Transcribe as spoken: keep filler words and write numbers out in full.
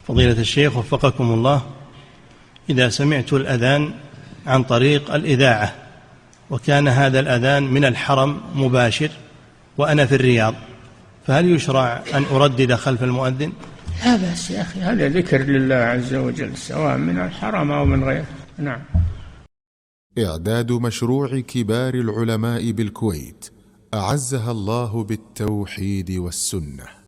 فضيلة الشيخ وفقكم الله، إذا سمعت الأذان عن طريق الإذاعة وكان هذا الأذان من الحرم مباشر وأنا في الرياض، فهل يشرع أن أردد خلف المؤذن؟ لا بأس يا أخي، هذا ذكر لله عز وجل سواء من الحرم أو من غيره. نعم. إعداد مشروع كبار العلماء بالكويت أعزها الله بالتوحيد والسنة.